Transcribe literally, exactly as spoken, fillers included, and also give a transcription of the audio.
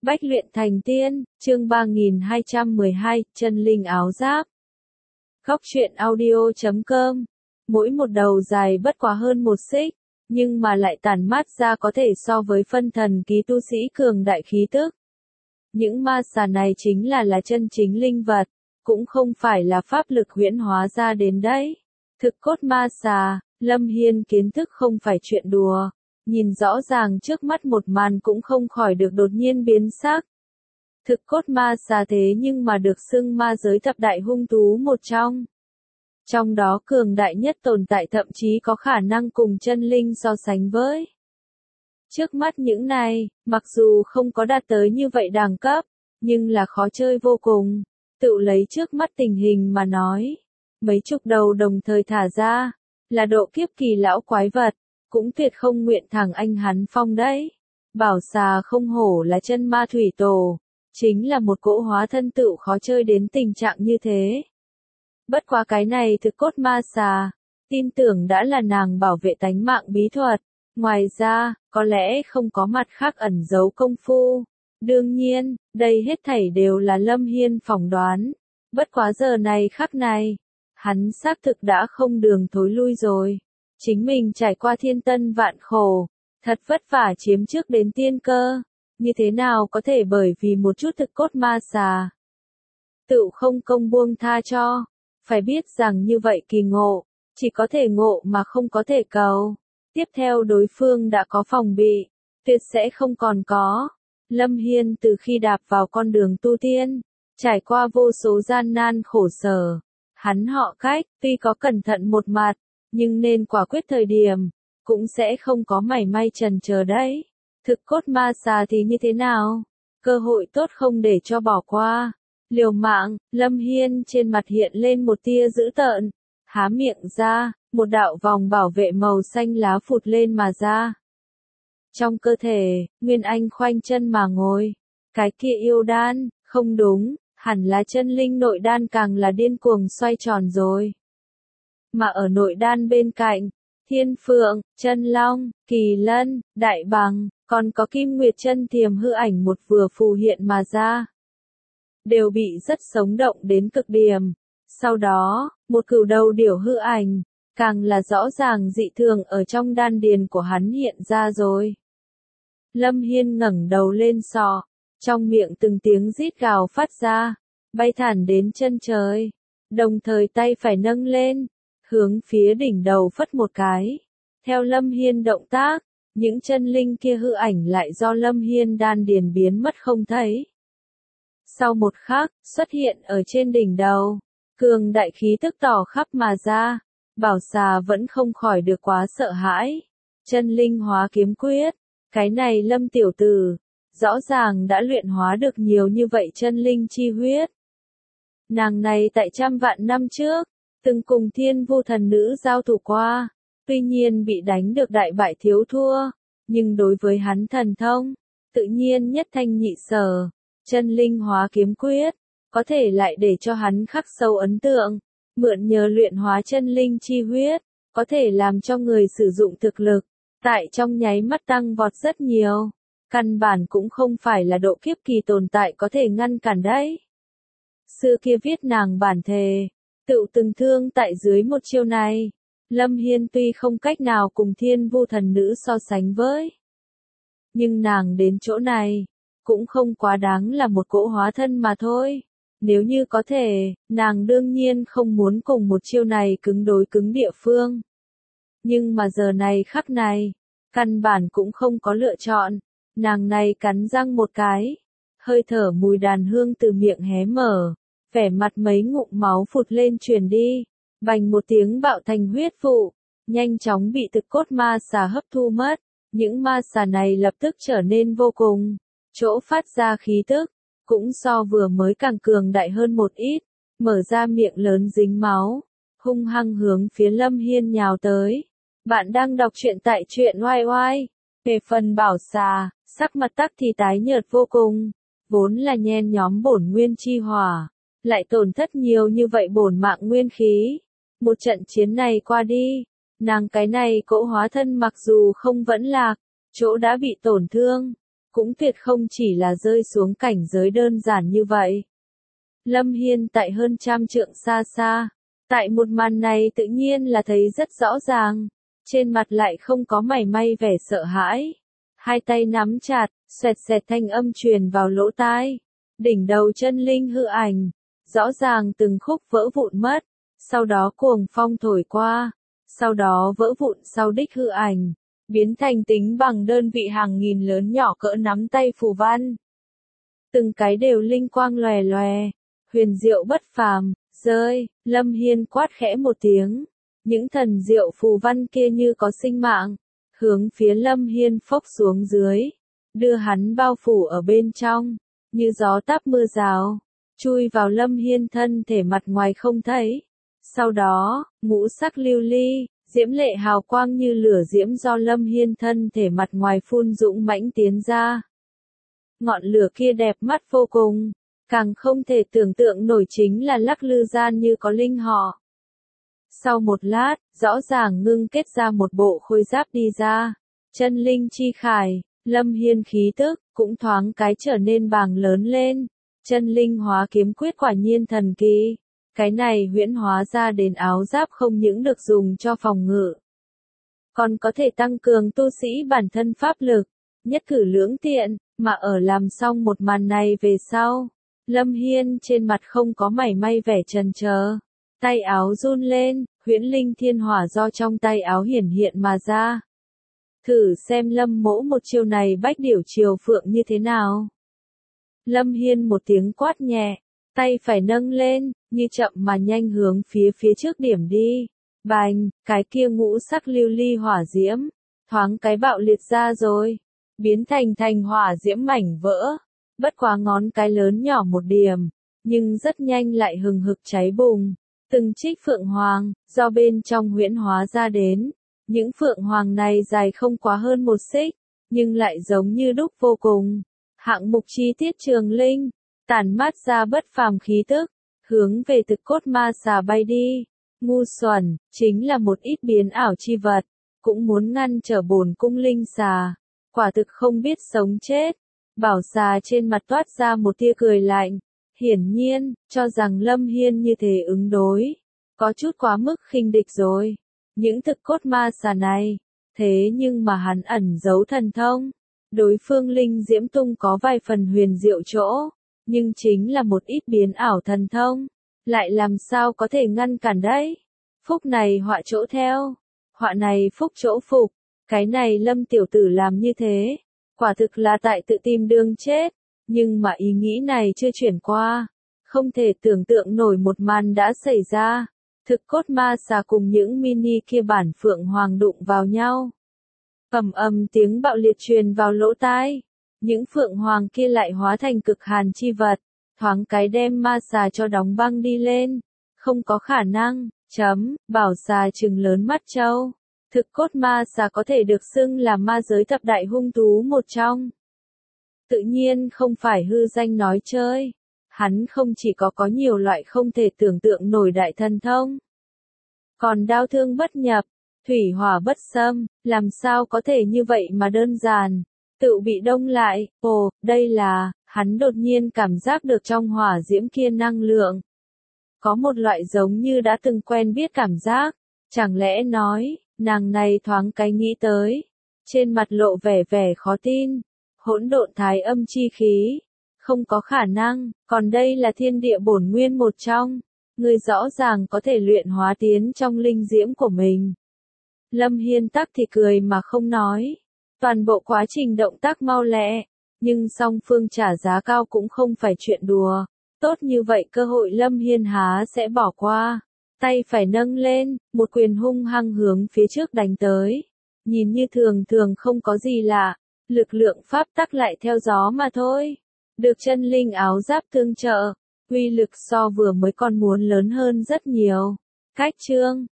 Bách luyện thành tiên, chương ba nghìn hai trăm mười hai, chân linh áo giáp. Góc truyện audio chấm com. Mỗi một đầu dài bất quá hơn một xích, nhưng mà lại tản mát ra có thể so với phân thần ký tu sĩ cường đại khí tức. Những ma xà này chính là là chân chính linh vật, cũng không phải là pháp lực huyễn hóa ra đến đấy. Thực cốt ma xà, Lâm Hiên kiến thức không phải chuyện đùa. Nhìn rõ ràng trước mắt một màn cũng không khỏi được đột nhiên biến sắc. Thực cốt ma xà thế nhưng mà được xưng ma giới thập đại hung thú một trong. Trong đó cường đại nhất tồn tại thậm chí có khả năng cùng chân linh so sánh với. Trước mắt những này, mặc dù không có đạt tới như vậy đẳng cấp, nhưng là khó chơi vô cùng. Tự lấy trước mắt tình hình mà nói, mấy chục đầu đồng thời thả ra, là độ kiếp kỳ lão quái vật. Cũng tuyệt không nguyện thẳng anh hắn phong đấy. Bảo xà không hổ là chân ma thủy tổ, chính là một cỗ hóa thân tựu khó chơi đến tình trạng như thế. Bất quá cái này thực cốt ma xà, tin tưởng đã là nàng bảo vệ tánh mạng bí thuật. Ngoài ra, có lẽ không có mặt khác ẩn giấu công phu. Đương nhiên, đây hết thảy đều là Lâm Hiên phỏng đoán. Bất quá giờ này khắc này, hắn xác thực đã không đường thối lui rồi. Chính mình trải qua thiên tân vạn khổ, thật vất vả chiếm trước đến tiên cơ, như thế nào có thể bởi vì một chút thực cốt ma xà. Tự không công buông tha cho, phải biết rằng như vậy kỳ ngộ, chỉ có thể ngộ mà không có thể cầu. Tiếp theo đối phương đã có phòng bị, tuyệt sẽ không còn có. Lâm Hiên từ khi đạp vào con đường tu tiên, trải qua vô số gian nan khổ sở, hắn họ Cách, tuy có cẩn thận một mặt, nhưng nên quả quyết thời điểm, cũng sẽ không có mảy may chần chờ đấy. Thực cốt ma xà thì như thế nào? Cơ hội tốt không để cho bỏ qua. Liều mạng, Lâm Hiên trên mặt hiện lên một tia dữ tợn, há miệng ra, một đạo vòng bảo vệ màu xanh lá phụt lên mà ra. Trong cơ thể, Nguyên Anh khoanh chân mà ngồi. Cái kia yêu đan, không đúng, hẳn là chân linh nội đan càng là điên cuồng xoay tròn rồi. Mà ở nội đan bên cạnh, Thiên Phượng, Chân Long, Kỳ Lân, Đại Bằng, còn có Kim Nguyệt Chân Thiềm hư ảnh một vừa phù hiện mà ra. Đều bị rất sống động đến cực điểm. Sau đó, một cửu đầu điểu hư ảnh, càng là rõ ràng dị thường ở trong đan điền của hắn hiện ra rồi. Lâm Hiên ngẩng đầu lên sọ, trong miệng từng tiếng rít gào phát ra, bay thẳng đến chân trời, đồng thời tay phải nâng lên, hướng phía đỉnh đầu phất một cái. Theo Lâm Hiên động tác, những chân linh kia hư ảnh lại do Lâm Hiên đan điền biến mất không thấy. Sau một khắc, xuất hiện ở trên đỉnh đầu, cường đại khí tức tỏ khắp mà ra, bảo xà vẫn không khỏi được quá sợ hãi. Chân linh hóa kiếm quyết, cái này Lâm tiểu tử, rõ ràng đã luyện hóa được nhiều như vậy chân linh chi huyết. Nàng này tại trăm vạn năm trước, từng cùng Thiên Vu thần nữ giao thủ qua, tuy nhiên bị đánh được đại bại thiếu thua, nhưng đối với hắn thần thông, tự nhiên nhất thanh nhị sở, chân linh hóa kiếm quyết, có thể lại để cho hắn khắc sâu ấn tượng, mượn nhờ luyện hóa chân linh chi huyết, có thể làm cho người sử dụng thực lực, tại trong nháy mắt tăng vọt rất nhiều, căn bản cũng không phải là độ kiếp kỳ tồn tại có thể ngăn cản đấy. Xưa kia viết nàng bản thề, tự từng thương tại dưới một chiêu này, Lâm Hiên tuy không cách nào cùng Thiên Vu thần nữ so sánh với. Nhưng nàng đến chỗ này, cũng không quá đáng là một cỗ hóa thân mà thôi. Nếu như có thể, nàng đương nhiên không muốn cùng một chiêu này cứng đối cứng địa phương. Nhưng mà giờ này khắc này, căn bản cũng không có lựa chọn, nàng này cắn răng một cái, hơi thở mùi đàn hương từ miệng hé mở. Vẻ mặt mấy ngụm máu phụt lên truyền đi, bành một tiếng bạo thành huyết vụ, nhanh chóng bị thực cốt ma xà hấp thu mất. Những ma xà này lập tức trở nên vô cùng, chỗ phát ra khí tức, cũng so vừa mới càng cường đại hơn một ít, mở ra miệng lớn dính máu, hung hăng hướng phía Lâm Hiên nhào tới. Bạn đang đọc truyện tại truyện oai oai, về phần bảo xà, sắc mặt tắc thì tái nhợt vô cùng, vốn là nhen nhóm bổn nguyên chi hỏa. Lại tổn thất nhiều như vậy bổn mạng nguyên khí. Một trận chiến này qua đi, nàng cái này cỗ hóa thân mặc dù không vẫn lạc, chỗ đã bị tổn thương, cũng tuyệt không chỉ là rơi xuống cảnh giới đơn giản như vậy. Lâm Hiên tại hơn trăm trượng xa xa, tại một màn này tự nhiên là thấy rất rõ ràng, trên mặt lại không có mảy may vẻ sợ hãi. Hai tay nắm chặt, xoẹt xẹt thanh âm truyền vào lỗ tai. Đỉnh đầu chân linh hư ảnh, rõ ràng từng khúc vỡ vụn mất, sau đó cuồng phong thổi qua, sau đó vỡ vụn sau đích hư ảnh, biến thành tính bằng đơn vị hàng nghìn lớn nhỏ cỡ nắm tay phù văn. Từng cái đều linh quang lòe lòe, huyền diệu bất phàm, rơi, Lâm Hiên quát khẽ một tiếng. Những thần diệu phù văn kia như có sinh mạng, hướng phía Lâm Hiên phốc xuống dưới, đưa hắn bao phủ ở bên trong, như gió táp mưa rào, chui vào Lâm Hiên thân thể mặt ngoài không thấy. Sau đó, ngũ sắc lưu ly, diễm lệ hào quang như lửa diễm do Lâm Hiên thân thể mặt ngoài phun dũng mãnh tiến ra. Ngọn lửa kia đẹp mắt vô cùng, càng không thể tưởng tượng nổi chính là lắc lư gian như có linh họ. Sau một lát, rõ ràng ngưng kết ra một bộ khôi giáp đi ra, chân linh chi khải, Lâm Hiên khí tức, cũng thoáng cái trở nên bàng lớn lên, chân linh hóa kiếm quyết quả nhiên thần kỳ, cái này huyễn hóa ra đến áo giáp không những được dùng cho phòng ngự, còn có thể tăng cường tu sĩ bản thân pháp lực, nhất cử lưỡng tiện, mà ở làm xong một màn này về sau, Lâm Hiên trên mặt không có mảy may vẻ chần chờ. Tay áo run lên, huyễn linh thiên hỏa do trong tay áo hiển hiện mà ra. Thử xem Lâm mỗ một chiêu này bách điểu triều phượng như thế nào. Lâm Hiên một tiếng quát nhẹ, tay phải nâng lên, như chậm mà nhanh hướng phía phía trước điểm đi. Bành, cái kia ngũ sắc lưu ly hỏa diễm, thoáng cái bạo liệt ra rồi, biến thành thành hỏa diễm mảnh vỡ. Bất quá ngón cái lớn nhỏ một điểm, nhưng rất nhanh lại hừng hực cháy bùng. Từng trích phượng hoàng, do bên trong huyễn hóa ra đến. Những phượng hoàng này dài không quá hơn một xích, nhưng lại giống như đúc vô cùng. Hạng mục chi tiết trường linh, tản mát ra bất phàm khí tức, hướng về thực cốt ma xà bay đi. Ngu xuẩn, chính là một ít biến ảo chi vật, cũng muốn ngăn trở bổn cung linh xà. Quả thực không biết sống chết. Bảo xà trên mặt toát ra một tia cười lạnh. Hiển nhiên, cho rằng Lâm Hiên như thế ứng đối, có chút quá mức khinh địch rồi. Những thực cốt ma xà này, thế nhưng mà hắn ẩn giấu thần thông. Đối phương linh diễm tung có vài phần huyền diệu chỗ, nhưng chính là một ít biến ảo thần thông, lại làm sao có thể ngăn cản đấy. Phúc này họa chỗ theo, họa này phúc chỗ phục, cái này Lâm tiểu tử làm như thế, quả thực là tại tự tìm đường chết. Nhưng mà ý nghĩ này chưa chuyển qua, không thể tưởng tượng nổi một màn đã xảy ra. Thực cốt ma xà cùng những mini kia bản phượng hoàng đụng vào nhau. Ầm ầm tiếng bạo liệt truyền vào lỗ tai. Những phượng hoàng kia lại hóa thành cực hàn chi vật, thoáng cái đem ma xà cho đóng băng đi lên. Không có khả năng, chấm, bảo xà trừng lớn mắt trâu. Thực cốt ma xà có thể được xưng là ma giới thập đại hung thú một trong. Tự nhiên không phải hư danh nói chơi. Hắn không chỉ có có nhiều loại không thể tưởng tượng nổi đại thần thông. Còn đao thương bất nhập, thủy hỏa bất xâm, làm sao có thể như vậy mà đơn giản. Tự bị đông lại, ồ, đây là, hắn đột nhiên cảm giác được trong hỏa diễm kia năng lượng. Có một loại giống như đã từng quen biết cảm giác. Chẳng lẽ nói, nàng này thoáng cái nghĩ tới. Trên mặt lộ vẻ vẻ khó tin. Hỗn độn thái âm chi khí. Không có khả năng, còn đây là thiên địa bổn nguyên một trong. Người rõ ràng có thể luyện hóa tiến trong linh diễm của mình. Lâm Hiên tắc thì cười mà không nói. Toàn bộ quá trình động tác mau lẹ, nhưng song phương trả giá cao cũng không phải chuyện đùa. Tốt như vậy cơ hội Lâm Hiên há sẽ bỏ qua. Tay phải nâng lên, một quyền hung hăng hướng phía trước đánh tới. Nhìn như thường thường không có gì lạ, lực lượng pháp tắc lại theo gió mà thôi. Được chân linh áo giáp tương trợ, uy lực so vừa mới còn muốn lớn hơn rất nhiều. Cách chương